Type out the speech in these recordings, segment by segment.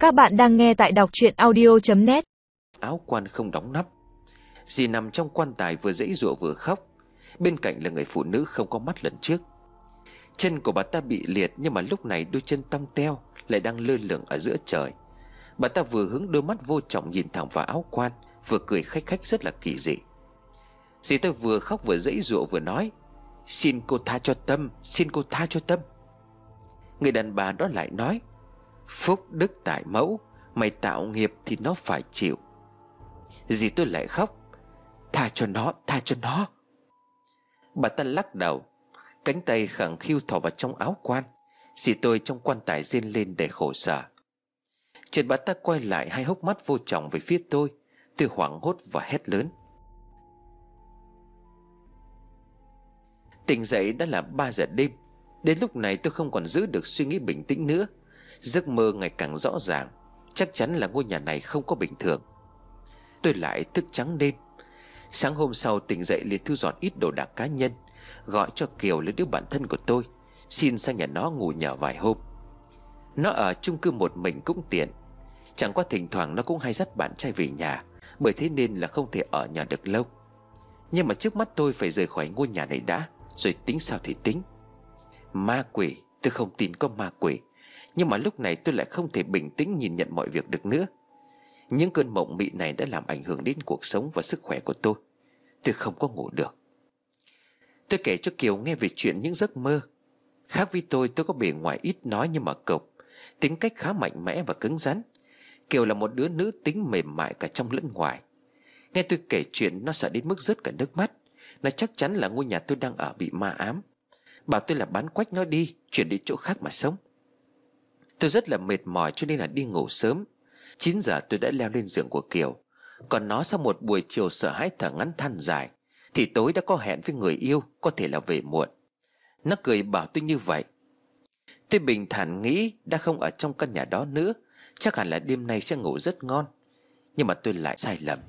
Các bạn đang nghe tại đọc truyện audio.net. Áo quan không đóng nắp. Dì nằm trong quan tài vừa giãy giụa vừa khóc. Bên cạnh là người phụ nữ không có mắt lần trước. Chân của bà ta bị liệt, nhưng mà lúc này đôi chân tông teo lại đang lơ lửng ở giữa trời. Bà ta vừa hướng đôi mắt vô trọng nhìn thẳng vào áo quan, vừa cười khách khách rất là kỳ dị. Dì tôi vừa khóc vừa giãy giụa vừa nói: "Xin cô tha cho Tâm, xin cô tha cho Tâm." Người đàn bà đó lại nói: "Phúc đức tại mẫu, mày tạo nghiệp thì nó phải chịu." Dì tôi lại khóc: "Tha cho nó, tha cho nó." Bà ta lắc đầu, cánh tay khẳng khiu thò vào trong áo quan. Dì tôi trong quan tài rên lên đầy khổ sở. Chợt bà ta quay lại, hai hốc mắt vô trọng về phía tôi. Tôi hoảng hốt và hét lớn. Tỉnh dậy đã là 3 giờ đêm. Đến lúc này tôi không còn giữ được suy nghĩ bình tĩnh nữa. Giấc mơ ngày càng rõ ràng. Chắc chắn là ngôi nhà này không có bình thường. Tôi lại thức trắng đêm. Sáng hôm sau tỉnh dậy liền thu dọn ít đồ đạc cá nhân, gọi cho Kiều là đứa bạn thân của tôi, xin sang nhà nó ngủ nhờ vài hôm. Nó ở chung cư một mình cũng tiện. Chẳng qua thỉnh thoảng nó cũng hay dắt bạn trai về nhà, bởi thế nên là không thể ở nhà được lâu. Nhưng mà trước mắt tôi phải rời khỏi ngôi nhà này đã, rồi tính sao thì tính. Ma quỷ, tôi không tin có ma quỷ. Nhưng mà lúc này tôi lại không thể bình tĩnh nhìn nhận mọi việc được nữa. Những cơn mộng mị này đã làm ảnh hưởng đến cuộc sống và sức khỏe của tôi. Tôi không có ngủ được. Tôi kể cho Kiều nghe về chuyện những giấc mơ. Khác với tôi có bề ngoài ít nói nhưng mà cộc, tính cách khá mạnh mẽ và cứng rắn. Kiều là một đứa nữ tính mềm mại cả trong lẫn ngoài. Nghe tôi kể chuyện, nó sợ đến mức rớt cả nước mắt. Nó chắc chắn là ngôi nhà tôi đang ở bị ma ám, bảo tôi là bán quách nó đi, chuyển đi chỗ khác mà sống. Tôi rất là mệt mỏi cho nên là đi ngủ sớm. 9 giờ tôi đã leo lên giường của Kiều. Còn nó sau một buổi chiều sợ hãi thở ngắn than dài thì tối đã có hẹn với người yêu, có thể là về muộn. Nó cười bảo tôi như vậy. Tôi bình thản nghĩ đã không ở trong căn nhà đó nữa, chắc hẳn là đêm nay sẽ ngủ rất ngon. Nhưng mà tôi lại sai lầm.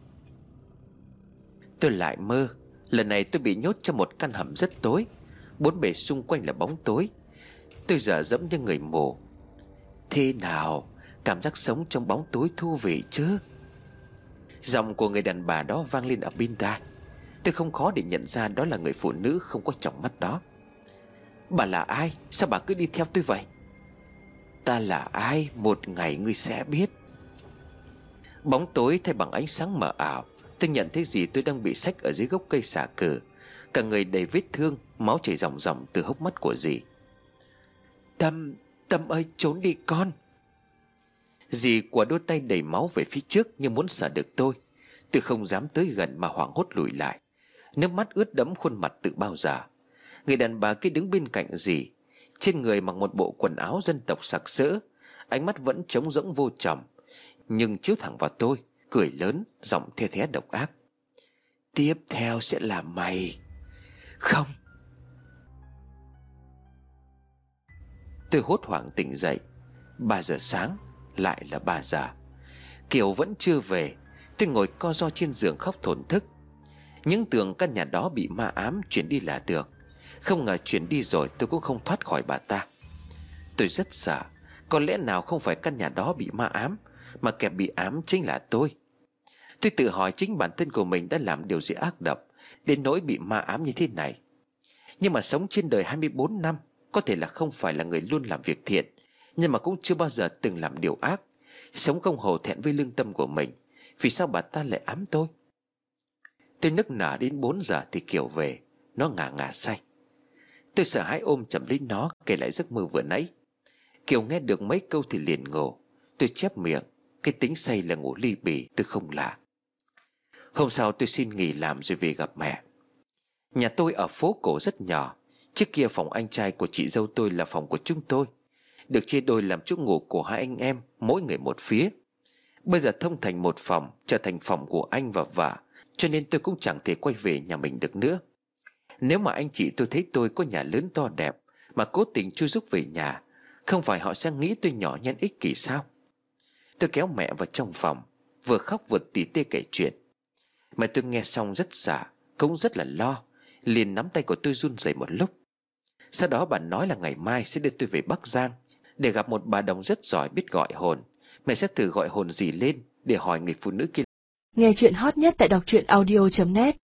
Tôi lại mơ. Lần này tôi bị nhốt trong một căn hầm rất tối. Bốn bề xung quanh là bóng tối. Tôi dở dẫm như người mù. Thế nào, cảm giác sống trong bóng tối thú vị chứ? Giọng của người đàn bà đó vang lên ở bên tai. Tôi không khó để nhận ra đó là người phụ nữ không có tròng mắt đó. Bà là ai? Sao bà cứ đi theo tôi vậy? Ta là ai? Một ngày ngươi sẽ biết. Bóng tối thay bằng ánh sáng mờ ảo. Tôi nhận thấy gì tôi đang bị xách ở dưới gốc cây xà cừ. Cả người đầy vết thương, máu chảy ròng ròng từ hốc mắt của dì. Tâm, Tâm ơi, trốn đi con. Dì của đôi tay đầy máu về phía trước như muốn sợ được tôi. Tôi không dám tới gần mà hoảng hốt lùi lại. Nước mắt ướt đẫm khuôn mặt từ bao giờ. Người đàn bà kia đứng bên cạnh dì, trên người mặc một bộ quần áo dân tộc sặc sỡ, ánh mắt vẫn trống rỗng vô tròng, nhưng chiếu thẳng vào tôi, cười lớn, giọng the thé độc ác. Tiếp theo sẽ là mày. Không. Tôi hốt hoảng tỉnh dậy. 3 giờ sáng, lại là 3 giờ. Kiều vẫn chưa về. Tôi ngồi co ro trên giường khóc thổn thức. Những tưởng căn nhà đó bị ma ám, chuyển đi là được. Không ngờ chuyển đi rồi tôi cũng không thoát khỏi bà ta. Tôi rất sợ. Có lẽ nào không phải căn nhà đó bị ma ám, mà kẻ bị ám chính là tôi. Tôi tự hỏi chính bản thân của mình đã làm điều gì ác độc đến nỗi bị ma ám như thế này. Nhưng mà sống trên đời 24 năm, có thể là không phải là người luôn làm việc thiện, nhưng mà cũng chưa bao giờ từng làm điều ác. Sống không hổ thẹn với lương tâm của mình. Vì sao bà ta lại ám tôi? Tôi nức nở đến 4 giờ thì Kiều về. Nó ngả ngả say. Tôi sợ hãi ôm chầm lấy nó, kể lại giấc mơ vừa nãy. Kiều nghe được mấy câu thì liền ngủ. Tôi chép miệng, cái tính say là ngủ ly bì, tôi không lạ. Hôm sau tôi xin nghỉ làm rồi về gặp mẹ. Nhà tôi ở phố cổ rất nhỏ. Trước kia phòng anh trai của chị dâu tôi là phòng của chúng tôi, được chia đôi làm chỗ ngủ của hai anh em, mỗi người một phía. Bây giờ thông thành một phòng, trở thành phòng của anh và vợ, cho nên tôi cũng chẳng thể quay về nhà mình được nữa. Nếu mà anh chị tôi thấy tôi có nhà lớn to đẹp mà cố tình chui rúc về nhà, không phải họ sẽ nghĩ tôi nhỏ nhen ích kỷ sao? Tôi kéo mẹ vào trong phòng, vừa khóc vừa tỉ tê kể chuyện. Mẹ tôi nghe xong rất sợ, cũng rất là lo, liền nắm tay của tôi run rẩy một lúc. Sau đó bà nói là ngày mai sẽ đưa tôi về Bắc Giang để gặp một bà đồng rất giỏi biết gọi hồn, Mẹ sẽ thử gọi hồn dì lên để hỏi người phụ nữ kia. Nghe chuyện hot nhất tại đọc truyện audio.net